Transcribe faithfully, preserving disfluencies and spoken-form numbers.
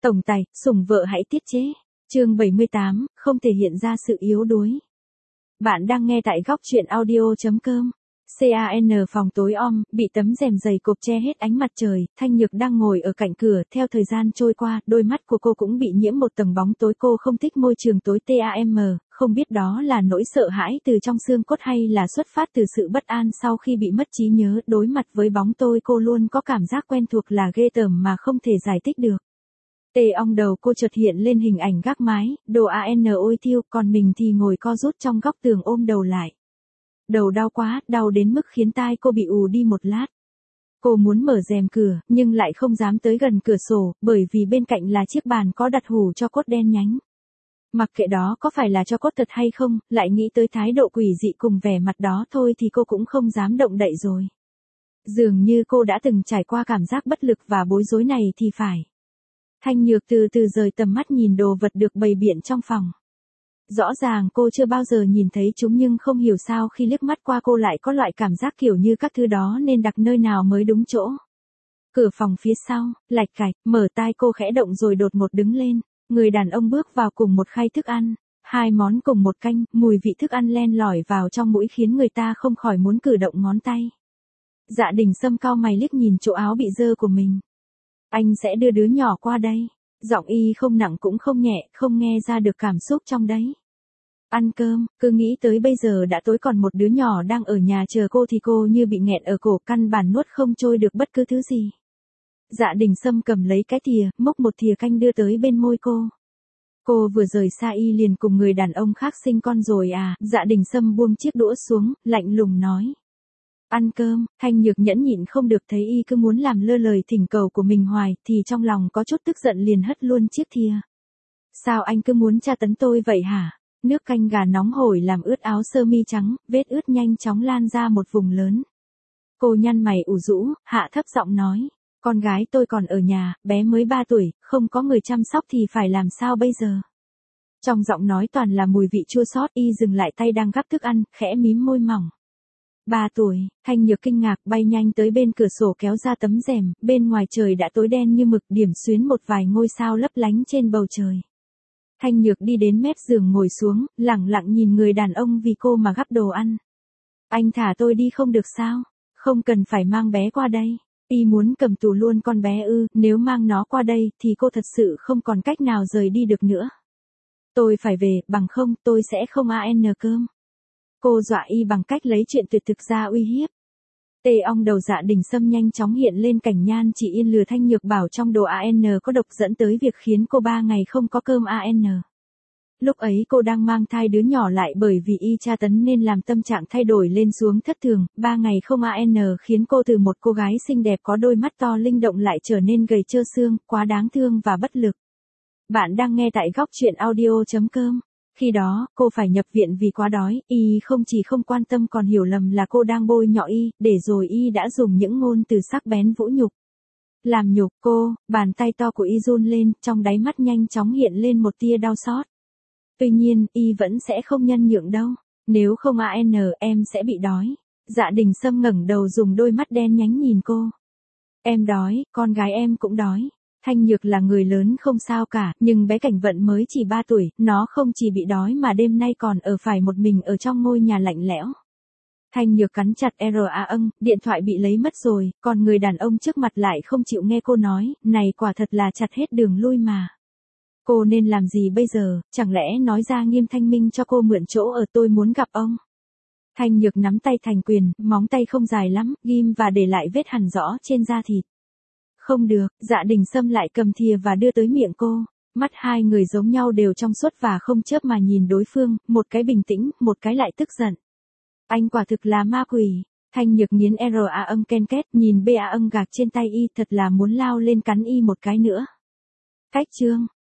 Tổng tài, sủng vợ hãy tiết chế. Chương bảy mươi tám, không thể hiện ra sự yếu đuối. Bạn đang nghe tại góc truyện audio chấm com. can phòng tối om, bị tấm rèm dày cộp che hết ánh mặt trời, Thanh Nhược đang ngồi ở cạnh cửa, theo thời gian trôi qua, đôi mắt của cô cũng bị nhiễm một tầng bóng tối, cô không thích môi trường tối tăm, không biết đó là nỗi sợ hãi từ trong xương cốt hay là xuất phát từ sự bất an sau khi bị mất trí nhớ, đối mặt với bóng tối cô luôn có cảm giác quen thuộc là ghê tởm mà không thể giải thích được. Tê ong đầu cô chợt hiện lên hình ảnh gác mái, đồ an ôi thiêu, còn mình thì ngồi co rút trong góc tường ôm đầu lại. Đầu đau quá, đau đến mức khiến tai cô bị ù đi một lát. Cô muốn mở rèm cửa, nhưng lại không dám tới gần cửa sổ, bởi vì bên cạnh là chiếc bàn có đặt hủ cho cốt đen nhánh. Mặc kệ đó có phải là cho cốt thật hay không, lại nghĩ tới thái độ quỷ dị cùng vẻ mặt đó thôi thì cô cũng không dám động đậy rồi. Dường như cô đã từng trải qua cảm giác bất lực và bối rối này thì phải. Thanh Nhược từ từ rời tầm mắt nhìn đồ vật được bày biện trong phòng. Rõ ràng cô chưa bao giờ nhìn thấy chúng nhưng không hiểu sao khi liếc mắt qua cô lại có loại cảm giác kiểu như các thứ đó nên đặt nơi nào mới đúng chỗ. Cửa phòng phía sau, lạch cạch, mở tai cô khẽ động rồi đột ngột đứng lên, người đàn ông bước vào cùng một khay thức ăn, hai món cùng một canh, mùi vị thức ăn len lỏi vào trong mũi khiến người ta không khỏi muốn cử động ngón tay. Dạ Đình Sâm cau mày liếc nhìn chỗ áo bị dơ của mình. Anh sẽ đưa đứa nhỏ qua đây. Giọng y không nặng cũng không nhẹ, không nghe ra được cảm xúc trong đấy. Ăn cơm, cứ nghĩ tới bây giờ đã tối còn một đứa nhỏ đang ở nhà chờ cô thì cô như bị nghẹn ở cổ, căn bản nuốt không trôi được bất cứ thứ gì. Dạ Đình Sâm cầm lấy cái thìa, múc một thìa canh đưa tới bên môi cô. Cô vừa rời xa y liền cùng người đàn ông khác sinh con rồi à? Dạ Đình Sâm buông chiếc đũa xuống, lạnh lùng nói. Ăn cơm, Thanh Nhược nhẫn nhịn không được thấy y cứ muốn làm lơ lời thỉnh cầu của mình hoài, thì trong lòng có chút tức giận liền hất luôn chiếc thìa. Sao anh cứ muốn tra tấn tôi vậy hả? Nước canh gà nóng hổi làm ướt áo sơ mi trắng, vết ướt nhanh chóng lan ra một vùng lớn. Cô nhăn mày ủ rũ, hạ thấp giọng nói, con gái tôi còn ở nhà, bé mới ba tuổi, không có người chăm sóc thì phải làm sao bây giờ? Trong giọng nói toàn là mùi vị chua xót, y dừng lại tay đang gắp thức ăn, khẽ mím môi mỏng. Ba tuổi, Thanh Nhược kinh ngạc bay nhanh tới bên cửa sổ kéo ra tấm rèm, bên ngoài trời đã tối đen như mực, điểm xuyến một vài ngôi sao lấp lánh trên bầu trời. Thanh Nhược đi đến mép giường ngồi xuống, lẳng lặng nhìn người đàn ông vì cô mà gắp đồ ăn. Anh thả tôi đi không được sao? Không cần phải mang bé qua đây. Y muốn cầm tù luôn con bé ư? Nếu mang nó qua đây thì cô thật sự không còn cách nào rời đi được nữa. Tôi phải về, bằng không tôi sẽ không ăn cơm. Cô dọa y bằng cách lấy chuyện tuyệt thực ra uy hiếp. Tê ong đầu Dạ Đình Sâm nhanh chóng hiện lên cảnh Nhan Chỉ Yên lừa Thanh Nhược bảo trong đồ an có độc dẫn tới việc khiến cô ba ngày không có cơm an. Lúc ấy cô đang mang thai đứa nhỏ lại bởi vì y tra tấn nên làm tâm trạng thay đổi lên xuống thất thường, ba ngày không an khiến cô từ một cô gái xinh đẹp có đôi mắt to linh động lại trở nên gầy trơ xương, quá đáng thương và bất lực. Bạn đang nghe tại góc truyện audio chấm com. Khi đó, cô phải nhập viện vì quá đói, y không chỉ không quan tâm còn hiểu lầm là cô đang bôi nhọ y, để rồi y đã dùng những ngôn từ sắc bén vũ nhục. Làm nhục cô, bàn tay to của y run lên, trong đáy mắt nhanh chóng hiện lên một tia đau xót. Tuy nhiên, y vẫn sẽ không nhân nhượng đâu, nếu không an em sẽ bị đói. Dạ Đình Sâm ngẩng đầu dùng đôi mắt đen nhánh nhìn cô. Em đói, con gái em cũng đói. Thanh Nhược là người lớn không sao cả, nhưng bé Cảnh Vận mới chỉ ba tuổi, nó không chỉ bị đói mà đêm nay còn ở phải một mình ở trong ngôi nhà lạnh lẽo. Thanh Nhược cắn chặt ra âng, điện thoại bị lấy mất rồi, còn người đàn ông trước mặt lại không chịu nghe cô nói, này quả thật là chặt hết đường lui mà. Cô nên làm gì bây giờ, chẳng lẽ nói ra nghiêm thanh minh cho cô mượn chỗ ở tôi muốn gặp ông. Thanh Nhược nắm tay thành quyền, móng tay không dài lắm, ghim và để lại vết hằn rõ trên da thịt. Không được, Dạ Đình Sâm lại cầm thìa và đưa tới miệng cô. Mắt hai người giống nhau đều trong suốt và không chớp mà nhìn đối phương, một cái bình tĩnh, một cái lại tức giận. Anh quả thực là ma quỷ. Thanh Nhược nghiến ra âng ken két, nhìn ba âng gạc trên tay y thật là muốn lao lên cắn y một cái nữa. Cách chương,